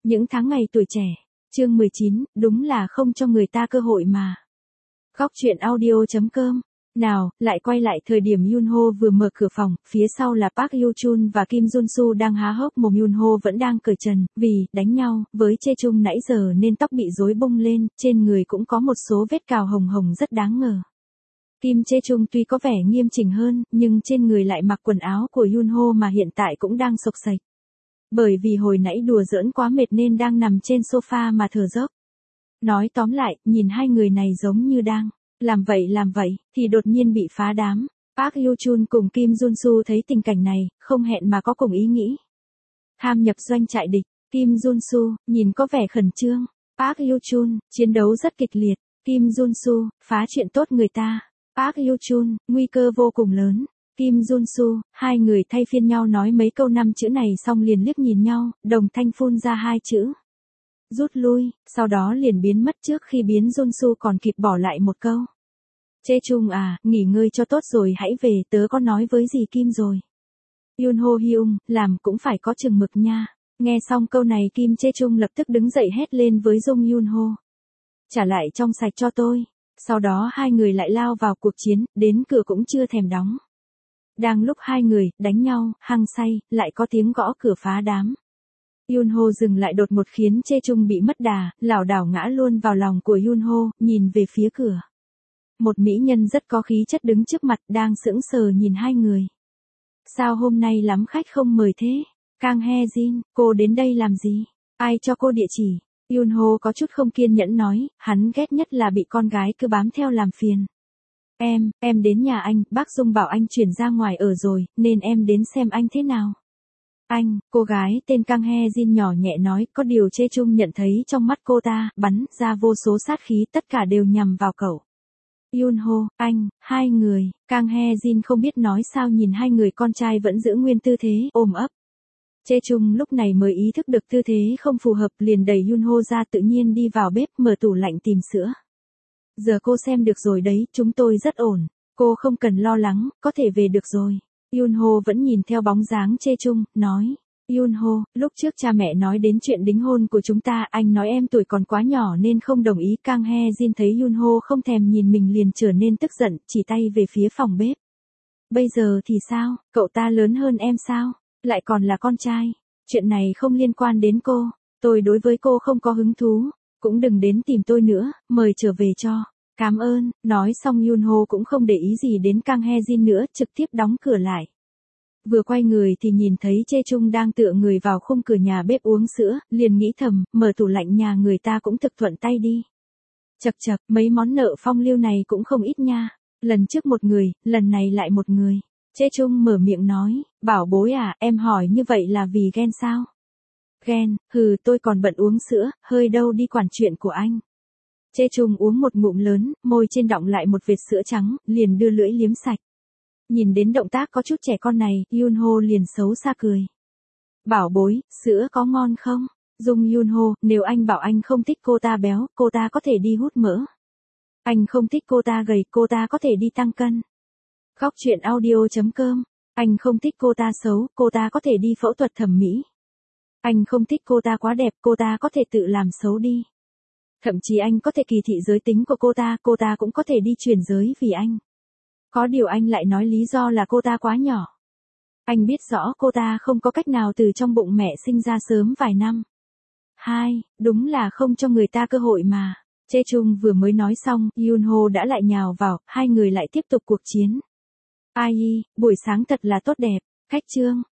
Những tháng ngày tuổi trẻ. Chương 19, đúng là không cho người ta cơ hội mà. Góc truyện audio.com. Nào, lại quay lại thời điểm Yunho vừa mở cửa phòng, phía sau là Park Hyo-chun và Kim Jun-soo đang há hốc mồm. Yunho vẫn đang cởi trần, vì đánh nhau với Chae Chung nãy giờ nên tóc bị rối bung lên, trên người cũng có một số vết cào hồng hồng rất đáng ngờ. Kim Chae Chung tuy có vẻ nghiêm chỉnh hơn, nhưng trên người lại mặc quần áo của Yunho mà hiện tại cũng đang xộc xệch. Bởi vì hồi nãy đùa giỡn quá mệt nên đang nằm trên sofa mà thở dốc. Nói tóm lại, nhìn hai người này giống như đang làm vậy, thì đột nhiên bị phá đám. Park Hyo-chun cùng Kim Jun-soo thấy tình cảnh này, không hẹn mà có cùng ý nghĩ. Tham nhập doanh trại địch, Kim Jun-soo, nhìn có vẻ khẩn trương. Park Hyo-chun, chiến đấu rất kịch liệt. Kim Jun-soo, phá chuyện tốt người ta. Park Hyo-chun, nguy cơ vô cùng lớn. Kim Jun-soo, hai người thay phiên nhau nói mấy câu 5 chữ này xong liền liếc nhìn nhau, đồng thanh phun ra 2 chữ. Rút lui, sau đó liền biến mất trước khi biến Jun-soo còn kịp bỏ lại một câu. Chae Chung à, nghỉ ngơi cho tốt rồi hãy về, tớ có nói với dì Kim rồi. Yunho Hyung, làm cũng phải có chừng mực nha. Nghe xong câu này Kim Chae Chung lập tức đứng dậy hét lên với Jung Yunho. Trả lại trong sạch cho tôi. Sau đó hai người lại lao vào cuộc chiến, đến cửa cũng chưa thèm đóng. Đang lúc hai người đánh nhau, hăng say, lại có tiếng gõ cửa phá đám. Yunho dừng lại đột ngột khiến Chae Chung bị mất đà, lảo đảo ngã luôn vào lòng của Yunho, nhìn về phía cửa. Một mỹ nhân rất có khí chất đứng trước mặt, đang sững sờ nhìn hai người. Sao hôm nay lắm khách không mời thế? Kang Hae Jin, cô đến đây làm gì? Ai cho cô địa chỉ? Yunho có chút không kiên nhẫn nói, hắn ghét nhất là bị con gái cứ bám theo làm phiền. Em đến nhà anh, bác Dung bảo anh chuyển ra ngoài ở rồi, nên em đến xem anh thế nào. Anh, cô gái tên Kang Hae Jin nhỏ nhẹ nói, có điều Chae Chung nhận thấy trong mắt cô ta, bắn ra vô số sát khí, tất cả đều nhằm vào cậu. Yunho, anh, hai người, Kang Hae Jin không biết nói sao nhìn hai người con trai vẫn giữ nguyên tư thế, ôm ấp. Chae Chung lúc này mới ý thức được tư thế không phù hợp, liền đẩy Yunho ra tự nhiên đi vào bếp mở tủ lạnh tìm sữa. Giờ cô xem được rồi đấy, chúng tôi rất ổn. Cô không cần lo lắng, có thể về được rồi. Yunho vẫn nhìn theo bóng dáng Chae Chung, nói. Yunho, lúc trước cha mẹ nói đến chuyện đính hôn của chúng ta, anh nói em tuổi còn quá nhỏ nên không đồng ý. Kang Hae Jin thấy Yunho không thèm nhìn mình liền trở nên tức giận, chỉ tay về phía phòng bếp. Bây giờ thì sao, cậu ta lớn hơn em sao? Lại còn là con trai. Chuyện này không liên quan đến cô. Tôi đối với cô không có hứng thú. Cũng đừng đến tìm tôi nữa, mời trở về cho. Cảm ơn, nói xong Yunho cũng không để ý gì đến Kang Hae Jin nữa, trực tiếp đóng cửa lại. Vừa quay người thì nhìn thấy Chae Chung đang tựa người vào khung cửa nhà bếp uống sữa, liền nghĩ thầm, mở tủ lạnh nhà người ta cũng thực thuận tay đi. Chậc chậc, mấy món nợ phong lưu này cũng không ít nha. Lần trước một người, lần này lại một người. Chae Chung mở miệng nói, bảo bối à, em hỏi như vậy là vì ghen sao? Ghen, tôi còn bận uống sữa, hơi đâu đi quản chuyện của anh. Chae Chung uống một ngụm lớn, môi trên đọng lại một vệt sữa trắng, liền đưa lưỡi liếm sạch. Nhìn đến động tác có chút trẻ con này, Yunho liền xấu xa cười. Bảo bối, sữa có ngon không? Dung Yunho, nếu anh bảo anh không thích cô ta béo, cô ta có thể đi hút mỡ. Anh không thích cô ta gầy, cô ta có thể đi tăng cân. Góc truyện audio.com. Anh không thích cô ta xấu, cô ta có thể đi phẫu thuật thẩm mỹ. Anh không thích cô ta quá đẹp, cô ta có thể tự làm xấu đi. Thậm chí anh có thể kỳ thị giới tính của cô ta cũng có thể đi chuyển giới vì anh. Có điều anh lại nói lý do là cô ta quá nhỏ. Anh biết rõ cô ta không có cách nào từ trong bụng mẹ sinh ra sớm vài năm. Đúng là không cho người ta cơ hội mà. Chae Chung vừa mới nói xong, Yunho đã lại nhào vào, hai người lại tiếp tục cuộc chiến. Ai, buổi sáng thật là tốt đẹp. Khách trương,